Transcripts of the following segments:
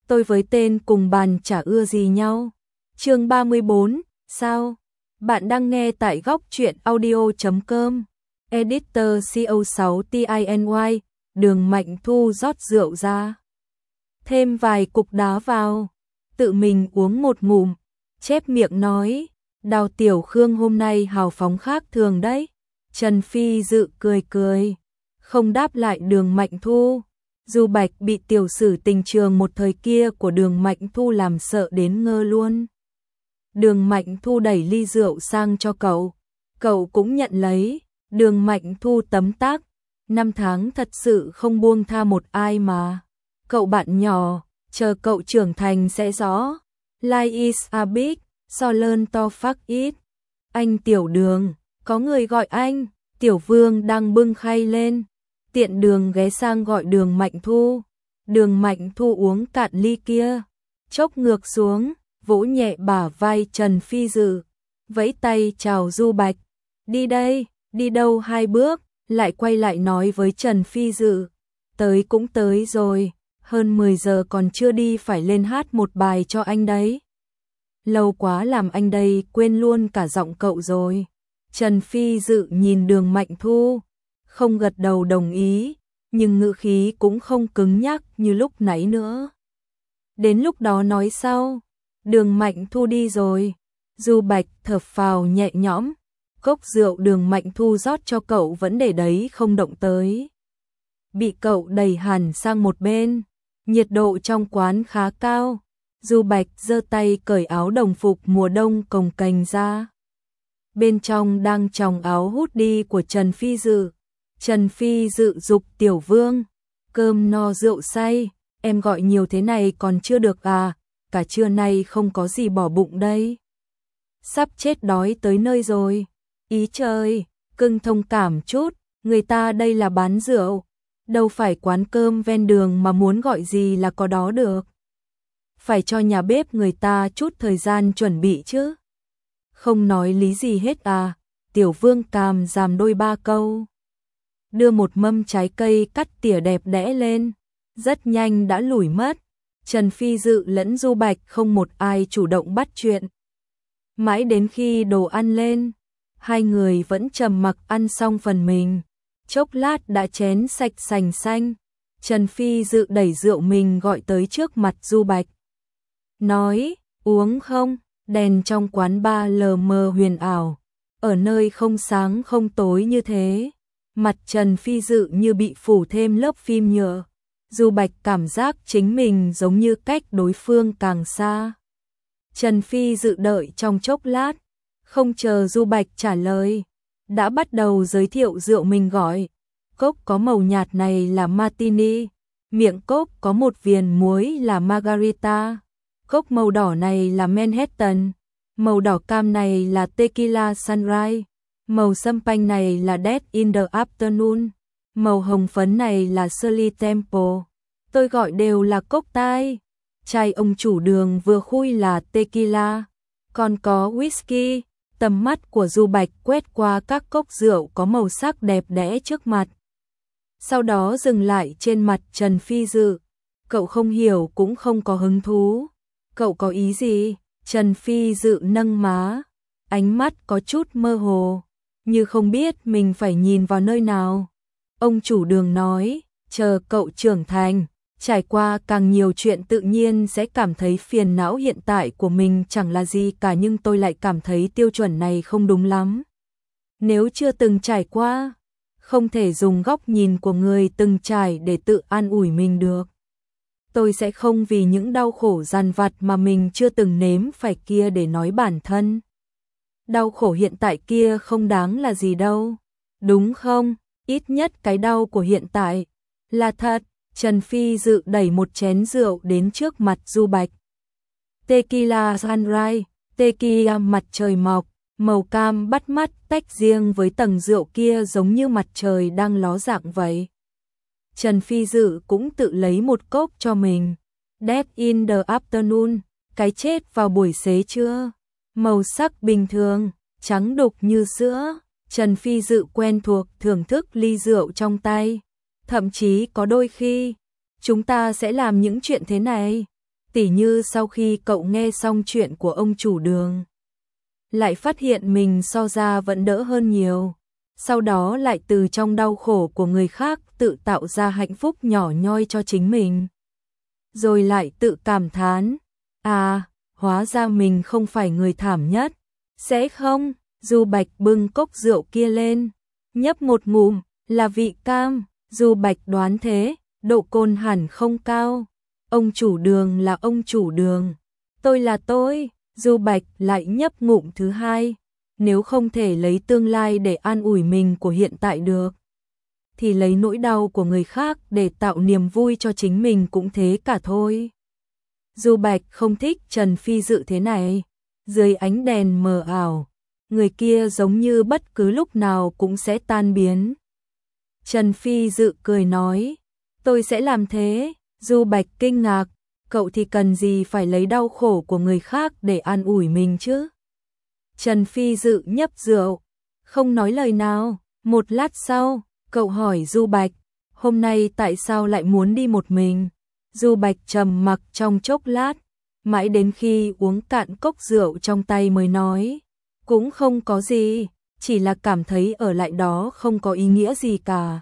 tôi với tên cùng bàn chả ưa gì nhau. Chương 34, sao? Bạn đang nghe tại góc truyện audio.com. Editor CO6TINY, Đường Mạnh Thu rót rượu ra. Thêm vài cục đá vào, tự mình uống một ngụm, chép miệng nói, Đào Tiểu Khương hôm nay hào phóng khác thường đấy. Trần Phi Dự cười cười, không đáp lại Đường Mạnh Thu. Du Bạch bị tiểu sử tình trường một thời kia của Đường Mạnh Thu làm sợ đến ngơ luôn. Đường Mạnh Thu đẩy ly rượu sang cho cậu, cậu cũng nhận lấy. Đường Mạnh Thu tấm tắc, 5 tháng thật sự không buông tha một ai mà. Cậu bạn nhỏ, chờ cậu trưởng thành sẽ rõ. Life is a big, so learn to fuck it. Anh Tiểu Đường, có người gọi anh. Tiểu Vương đang bưng khay lên, tiện đường ghé sang gọi Đường Mạnh Thu. Đường Mạnh Thu uống cạn ly kia, chốc ngược xuống, vỗ nhẹ bả vai Trần Phi Dự, vẫy tay chào Du Bạch. Đi đây, đi đâu 2 bước, lại quay lại nói với Trần Phi Dự. Tới cũng tới rồi, hơn 10 giờ còn chưa đi, phải lên hát một bài cho anh đấy. Lâu quá làm anh đây quên luôn cả giọng cậu rồi. Trần Phi Dự nhìn Đường Mạnh Thu, không gật đầu đồng ý, nhưng ngữ khí cũng không cứng nhắc như lúc nãy nữa. Đến lúc đó nói sau. Đường Mạnh Thu đi rồi, Du Bạch thở phào nhẹ nhõm. Cốc rượu Đường Mạnh Thu rót cho cậu vẫn để đấy không động tới, bị cậu đẩy hẳn sang một bên. Nhiệt độ trong quán khá cao. Du Bạch giơ tay cởi áo đồng phục mùa đông cồng kềnh ra. Bên trong đang tròng áo hoodie của Trần Phi Dự. Trần Phi Dự giục Tiểu Vương, cơm no rượu say, em gọi nhiều thế này còn chưa được à, cả trưa nay không có gì bỏ bụng đây. Sắp chết đói tới nơi rồi. Ý trời, cưng thông cảm chút, người ta đây là bán rượu, đâu phải quán cơm ven đường mà muốn gọi gì là có đó được. Phải cho nhà bếp người ta chút thời gian chuẩn bị chứ. Không nói lý gì hết à. Tiểu Vương càm giảm đôi ba câu, đưa một mâm trái cây cắt tỉa đẹp đẽ lên, rất nhanh đã lủi mất. Trần Phi Dự lẫn Du Bạch không một ai chủ động bắt chuyện. Mãi đến khi đồ ăn lên, hai người vẫn trầm mặc ăn xong phần mình. Chốc lát đã chén sạch sành xanh. Trần Phi Dự đẩy rượu mình gọi tới trước mặt Du Bạch, nói, uống không? Đèn trong quán bar lờ mờ huyền ảo, ở nơi không sáng không tối như thế, mặt Trần Phi Dự như bị phủ thêm lớp phim nhựa. Du Bạch cảm giác chính mình giống như cách đối phương càng xa. Trần Phi Dự đợi trong chốc lát, không chờ Du Bạch trả lời, đã bắt đầu giới thiệu rượu mình gọi. Cốc có màu nhạt này là Martini, miệng cốc có một viền muối là Margarita, cốc màu đỏ này là Manhattan, màu đỏ cam này là Tequila Sunrise, màu sâm panh này là Dead in the Afternoon, màu hồng phấn này là Shirley Temple. Tôi gọi đều là cocktail. Chai ông chủ Đường vừa khui là tequila, còn có whisky. Tầm mắt của Du Bạch quét qua các cốc rượu có màu sắc đẹp đẽ trước mặt, sau đó dừng lại trên mặt Trần Phi Dự. Cậu không hiểu cũng không có hứng thú. Cậu có ý gì? Trần Phi Dự nâng má, ánh mắt có chút mơ hồ, như không biết mình phải nhìn vào nơi nào. Ông chủ Đường nói, chờ cậu trưởng thành, trải qua càng nhiều chuyện tự nhiên sẽ cảm thấy phiền não hiện tại của mình chẳng là gì cả, nhưng tôi lại cảm thấy tiêu chuẩn này không đúng lắm. Nếu chưa từng trải qua, không thể dùng góc nhìn của người từng trải để tự an ủi mình được. Tôi sẽ không vì những đau khổ dằn vặt mà mình chưa từng nếm phải kia để nói bản thân. Đau khổ hiện tại kia không đáng là gì đâu, đúng không? Ít nhất cái đau của hiện tại là thật. Trần Phi Dự đẩy một chén rượu đến trước mặt Du Bạch. Tequila Sunrise, tequila mặt trời mọc, màu cam bắt mắt tách riêng với tầng rượu kia giống như mặt trời đang ló dạng vậy. Trần Phi Dự cũng tự lấy một cốc cho mình. Dead in the Afternoon, cái chết vào buổi xế trưa. Màu sắc bình thường, trắng đục như sữa. Trần Phi Dự quen thuộc thưởng thức ly rượu trong tay. Thậm chí có đôi khi, chúng ta sẽ làm những chuyện thế này. Tỉ như sau khi cậu nghe xong chuyện của ông chủ Đường, lại phát hiện mình so ra vẫn đỡ hơn nhiều. Sau đó lại từ trong đau khổ của người khác tự tạo ra hạnh phúc nhỏ nhoi cho chính mình. Rồi lại tự cảm thán, à, hóa ra mình không phải người thảm nhất. Sẽ không? Du Bạch bưng cốc rượu kia lên, nhấp một ngụm, là vị cam. Du Bạch đoán thế, độ cồn hẳn không cao. Ông chủ Đường là ông chủ Đường, tôi là tôi. Du Bạch lại nhấp ngụm thứ hai. Nếu không thể lấy tương lai để an ủi mình của hiện tại được, thì lấy nỗi đau của người khác để tạo niềm vui cho chính mình cũng thế cả thôi. Du Bạch không thích Trần Phi Dự thế này. Dưới ánh đèn mờ ảo, người kia giống như bất cứ lúc nào cũng sẽ tan biến. Trần Phi Dự cười nói, tôi sẽ làm thế. Du Bạch kinh ngạc, cậu thì cần gì phải lấy đau khổ của người khác để an ủi mình chứ? Trần Phi Dự nhấp rượu, không nói lời nào. Một lát sau, cậu hỏi Du Bạch, hôm nay tại sao lại muốn đi một mình? Du Bạch trầm mặc trong chốc lát, mãi đến khi uống cạn cốc rượu trong tay mới nói, cũng không có gì, chỉ là cảm thấy ở lại đó không có ý nghĩa gì cả.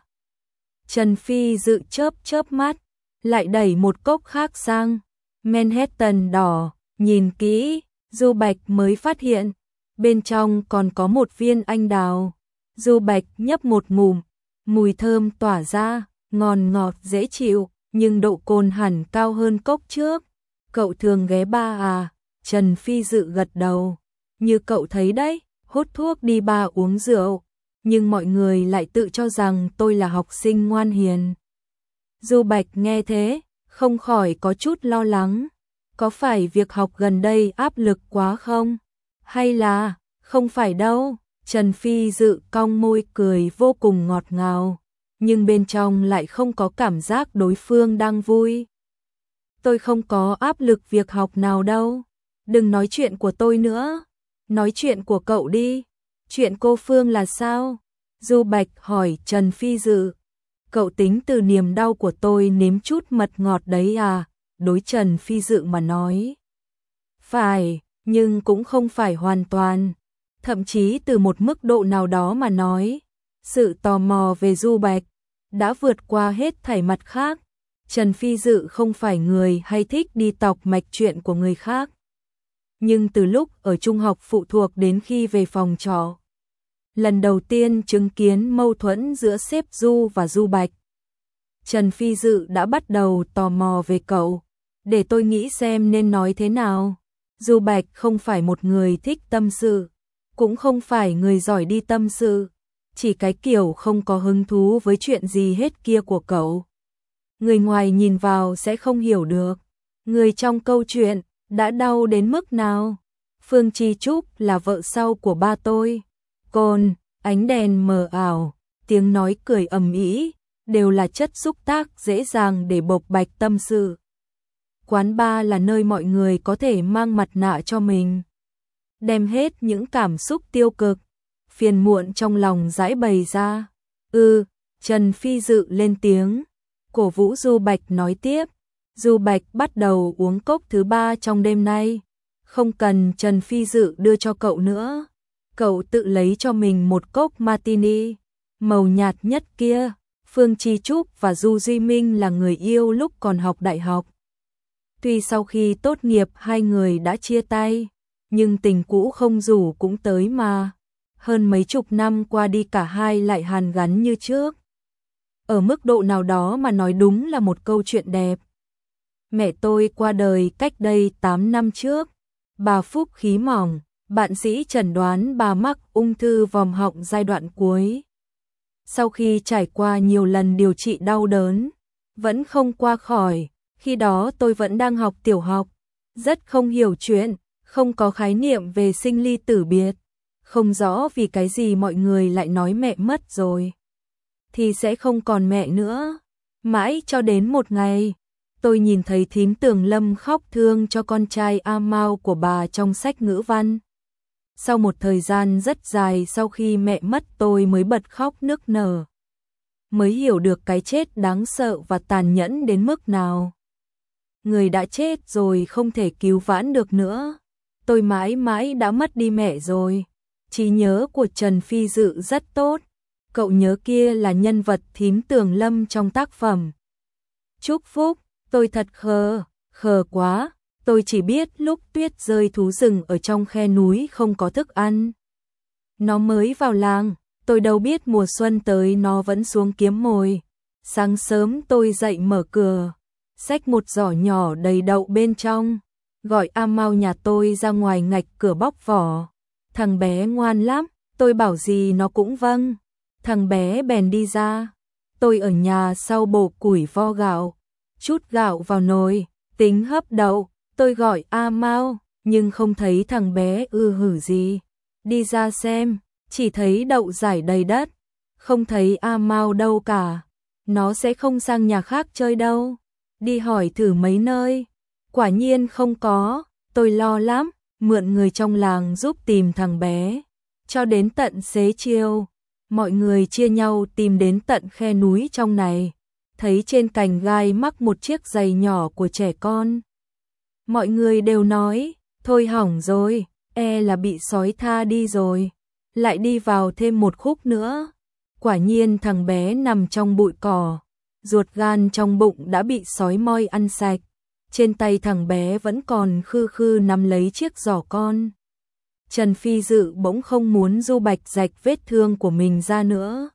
Trần Phi Dự chớp chớp mắt, lại đẩy một cốc khác sang. Manhattan đỏ, nhìn kỹ, Du Bạch mới phát hiện, bên trong còn có một viên anh đào. Du Bạch nhấp một ngụm, mùi thơm tỏa ra, ngon ngọt dễ chịu, nhưng độ cồn hẳn cao hơn cốc trước. Cậu thường ghé bar à? Trần Phi Dự gật đầu. Như cậu thấy đấy, hút thuốc đi bar uống rượu, nhưng mọi người lại tự cho rằng tôi là học sinh ngoan hiền. Du Bạch nghe thế, không khỏi có chút lo lắng. Có phải việc học gần đây áp lực quá không? Hay là, không phải đâu. Trần Phi Dự cong môi cười vô cùng ngọt ngào, nhưng bên trong lại không có cảm giác đối phương đang vui. Tôi không có áp lực việc học nào đâu. Đừng nói chuyện của tôi nữa. Nói chuyện của cậu đi. Chuyện cô Phương là sao? Du Bạch hỏi Trần Phi Dự. Cậu tính từ niềm đau của tôi nếm chút mật ngọt đấy à? Đối Trần Phi Dự mà nói, phải, nhưng cũng không phải hoàn toàn. Thậm chí từ một mức độ nào đó mà nói, sự tò mò về Du Bạch đã vượt qua hết thảy mặt khác. Trần Phi Dự không phải người hay thích đi tọc mạch chuyện của người khác. Nhưng từ lúc ở trung học phụ thuộc đến khi về phòng trọ, lần đầu tiên chứng kiến mâu thuẫn giữa sếp Du và Du Bạch, Trần Phi Dự đã bắt đầu tò mò về cậu. Để tôi nghĩ xem nên nói thế nào. Du Bạch không phải một người thích tâm sự, cũng không phải người giỏi đi tâm sự, chỉ cái kiểu không có hứng thú với chuyện gì hết kia của cậu. Người ngoài nhìn vào sẽ không hiểu được, người trong câu chuyện đã đau đến mức nào. Phương Chi Trúc là vợ sau của ba tôi. Cồn, ánh đèn mờ ảo, tiếng nói cười ầm ĩ, đều là chất xúc tác dễ dàng để bộc bạch tâm sự. Quán bar là nơi mọi người có thể mang mặt nạ cho mình, đem hết những cảm xúc tiêu cực, phiền muộn trong lòng giải bày ra. Trần Phi Dự lên tiếng, cổ vũ Du Bạch nói tiếp. Du Bạch bắt đầu uống cốc thứ 3 trong đêm nay. Không cần Trần Phi Dự đưa cho cậu nữa. Cậu tự lấy cho mình một cốc martini, màu nhạt nhất kia. Phương Chi Trúc và Du Duy Minh là người yêu lúc còn học đại học. Tuy sau khi tốt nghiệp hai người đã chia tay, nhưng tình cũ không rủ cũng tới mà. Hơn mấy chục năm qua đi cả hai lại hàn gắn như trước. Ở mức độ nào đó mà nói đúng là một câu chuyện đẹp. Mẹ tôi qua đời cách đây 8 năm trước. Bà phúc khí mỏng, bạn sĩ chẩn đoán bà mắc ung thư vòm họng giai đoạn cuối. Sau khi trải qua nhiều lần điều trị đau đớn, vẫn không qua khỏi. Khi đó tôi vẫn đang học tiểu học, rất không hiểu chuyện, không có khái niệm về sinh ly tử biệt, không rõ vì cái gì mọi người lại nói mẹ mất rồi thì sẽ không còn mẹ nữa. Mãi cho đến một ngày, tôi nhìn thấy thím Tường Lâm khóc thương cho con trai A Mao của bà trong sách ngữ văn. Sau một thời gian rất dài sau khi mẹ mất tôi mới bật khóc nức nở, mới hiểu được cái chết đáng sợ và tàn nhẫn đến mức nào. người đã chết rồi không thể cứu vãn được nữa. Tôi mãi mãi đã mất đi mẹ rồi. Trí nhớ của Trần Phi Dự rất tốt. Cậu nhớ kia là nhân vật thím Tường Lâm trong tác phẩm Chúc Phúc. Tôi thật khờ quá. Tôi chỉ biết lúc tuyết rơi thú rừng ở trong khe núi không có thức ăn. Nó mới vào làng, tôi đâu biết mùa xuân tới nó vẫn xuống kiếm mồi. Sáng sớm tôi dậy mở cửa, xách một giỏ nhỏ đầy đậu bên trong, gọi A Mau nhà tôi ra ngoài ngạch cửa bóc vỏ. Thằng bé ngoan lắm, tôi bảo gì nó cũng vâng. Thằng bé bèn đi ra. Tôi ở nhà sau bổ củi vo gạo, chút gạo vào nồi, tính hấp đậu. Tôi gọi A Mau, nhưng không thấy thằng bé hử gì. Đi ra xem, chỉ thấy đậu rải đầy đất, không thấy A Mau đâu cả. Nó sẽ không sang nhà khác chơi đâu. Đi hỏi thử mấy nơi, quả nhiên không có. Tôi lo lắm, mượn người trong làng giúp tìm thằng bé. Cho đến tận xế chiều, mọi người chia nhau tìm đến tận khe núi trong này. Thấy trên cành gai mắc một chiếc giày nhỏ của trẻ con. Mọi người đều nói, thôi hỏng rồi, là bị sói tha đi rồi. Lại đi vào thêm một khúc nữa. Quả nhiên thằng bé nằm trong bụi cỏ, ruột gan trong bụng đã bị sói moi ăn sạch. Trên tay thằng bé vẫn còn khư nắm lấy chiếc giỏ con. Trần Phi Dự bỗng không muốn Du Bạch rạch vết thương của mình ra nữa.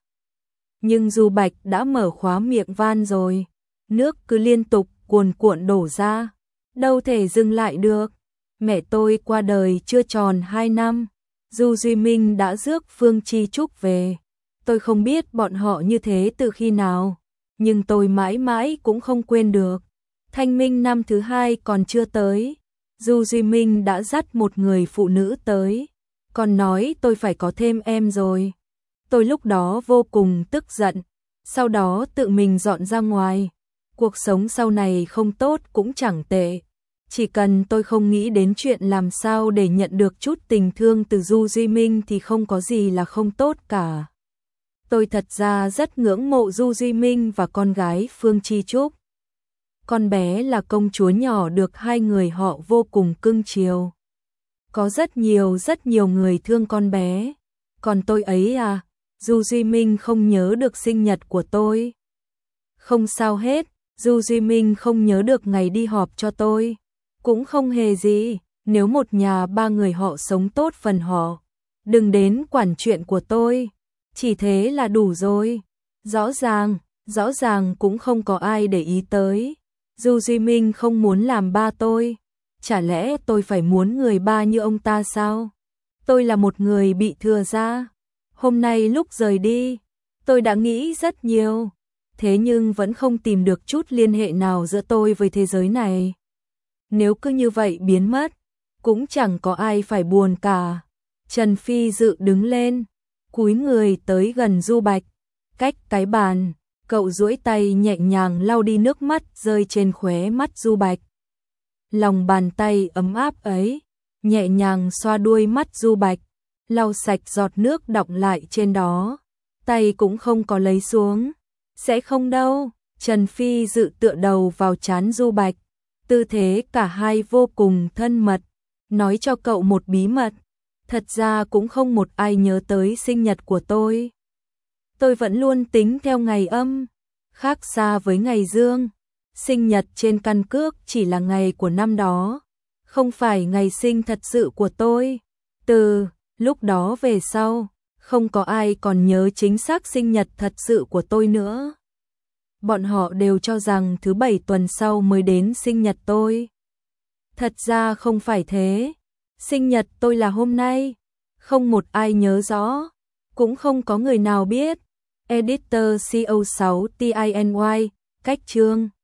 Nhưng Du Bạch đã mở khóa miệng van rồi, nước cứ liên tục cuồn cuộn đổ ra, đâu thể dừng lại được. Mẹ tôi qua đời chưa tròn 2 năm, Du Duy Minh đã rước Phương Chi Trúc về. Tôi không biết bọn họ như thế từ khi nào, nhưng tôi mãi mãi cũng không quên được. Thanh minh năm thứ 2 còn chưa tới, Du Duy Minh đã dắt một người phụ nữ tới, còn nói tôi phải có thêm em rồi. Tôi lúc đó vô cùng tức giận, sau đó tự mình dọn ra ngoài. Cuộc sống sau này không tốt cũng chẳng tệ. Chỉ cần tôi không nghĩ đến chuyện làm sao để nhận được chút tình thương từ Du Duy Minh thì không có gì là không tốt cả. Tôi thật ra rất ngưỡng mộ Du Duy Minh và con gái Phương Chi Trúc. Con bé là công chúa nhỏ được hai người họ vô cùng cưng chiều. Có rất nhiều người thương con bé. Còn tôi ấy à, Du Duy Minh không nhớ được sinh nhật của tôi. Không sao hết, Du Duy Minh không nhớ được ngày đi họp cho tôi. Cũng không hề gì, nếu một nhà 3 người họ sống tốt phần họ. Đừng đến quản chuyện của tôi, chỉ thế là đủ rồi. Rõ ràng cũng không có ai để ý tới. Du Duy Minh không muốn làm ba tôi. Chả lẽ tôi phải muốn người ba như ông ta sao? Tôi là một người bị thừa ra. Hôm nay lúc rời đi, tôi đã nghĩ rất nhiều. Thế nhưng vẫn không tìm được chút liên hệ nào giữa tôi với thế giới này. Nếu cứ như vậy biến mất, cũng chẳng có ai phải buồn cả. Trần Phi Dự đứng lên, cúi người tới gần Du Bạch. Cách cái bàn, cậu duỗi tay nhẹ nhàng lau đi nước mắt rơi trên khóe mắt Du Bạch. Lòng bàn tay ấm áp ấy, nhẹ nhàng xoa đuôi mắt Du Bạch, lau sạch giọt nước đọng lại trên đó. Tay cũng không có lấy xuống. Sẽ không đâu. Trần Phi Dự tựa đầu vào trán Du Bạch. Tư thế cả hai vô cùng thân mật. Nói cho cậu một bí mật. Thật ra cũng không một ai nhớ tới sinh nhật của tôi. Tôi vẫn luôn tính theo ngày âm, khác xa với ngày dương. Sinh nhật trên căn cước chỉ là ngày của năm đó, không phải ngày sinh thật sự của tôi. Từ lúc đó về sau, không có ai còn nhớ chính xác sinh nhật thật sự của tôi nữa. Bọn họ đều cho rằng thứ 7 tuần sau mới đến sinh nhật tôi. Thật ra không phải thế. Sinh nhật tôi là hôm nay. Không một ai nhớ rõ. Cũng không có người nào biết. Editor CO6 TINY. Cách chương